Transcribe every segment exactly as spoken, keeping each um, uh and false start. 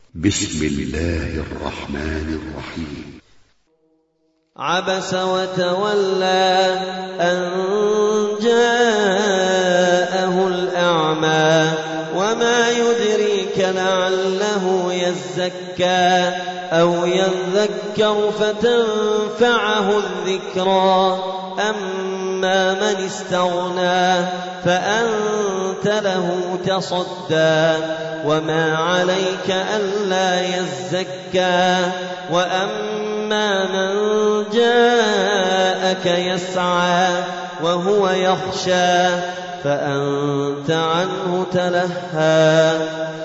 بسم الله الرحمن الرحيم. عبس وتولى أن جاءه الأعمى وما يدريك لعله يزكى أو يذكر فتنفعه الذكرى أما من استغنى فأنت له تصدى وما عليك ألا يزكى وأما من جاءك يسعى وهو يخشى فأنت عنه تلهى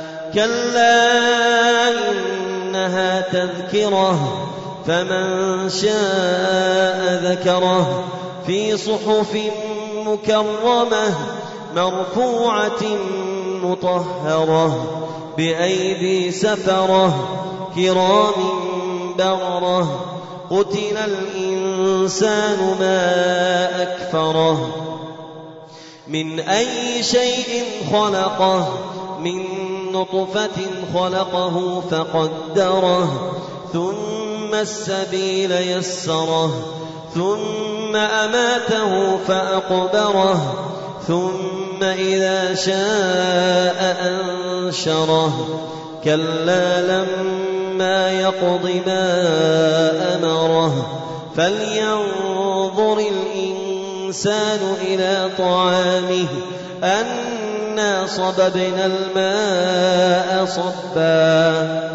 كلا إنها تذكرة فمن شاء ذكره في صحف مكرمة مرفوعة مطهرة بأيدي سفرة كرام بررة قتل الإنسان ما أكفره من أي شيء خلقه من نطفة خلقه فقدره ثم السبيل يسره ثم أماته فأقبره ثم إذا شاء أنشره كلا لما يقض ما أمره فلينظر الإنسان إلى طعامه أنا صببنا الماء صبا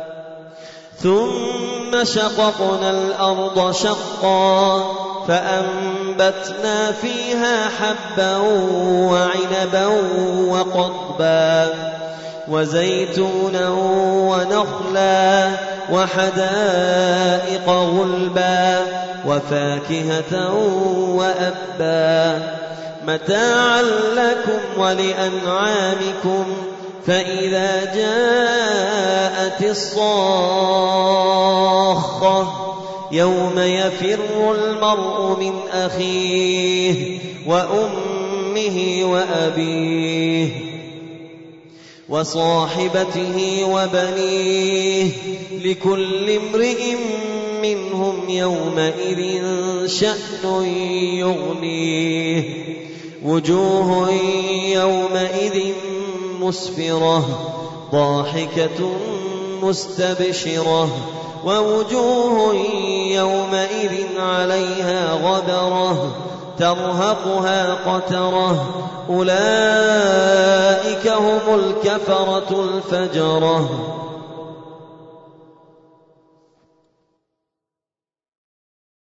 ثم شققنا الأرض شقا فأنبتنا فيها حبا وعنبا وقضبا وزيتونا ونخلا وحدائق غلبا وفاكهة وأبا متاعا لكم ولأنعامكم فإذا جاءت الصاخة يوم يفر المرء من أخيه وأمه وأبيه وصاحبته وبنيه لكل امرئ منهم يومئذ شأن يغنيه وجوه يومئذ مسفرة ضاحكة مستبشرة ووجوه يومئذ عليها غبرة ترهقها قترة أولئك هم الكفرة الفجرة.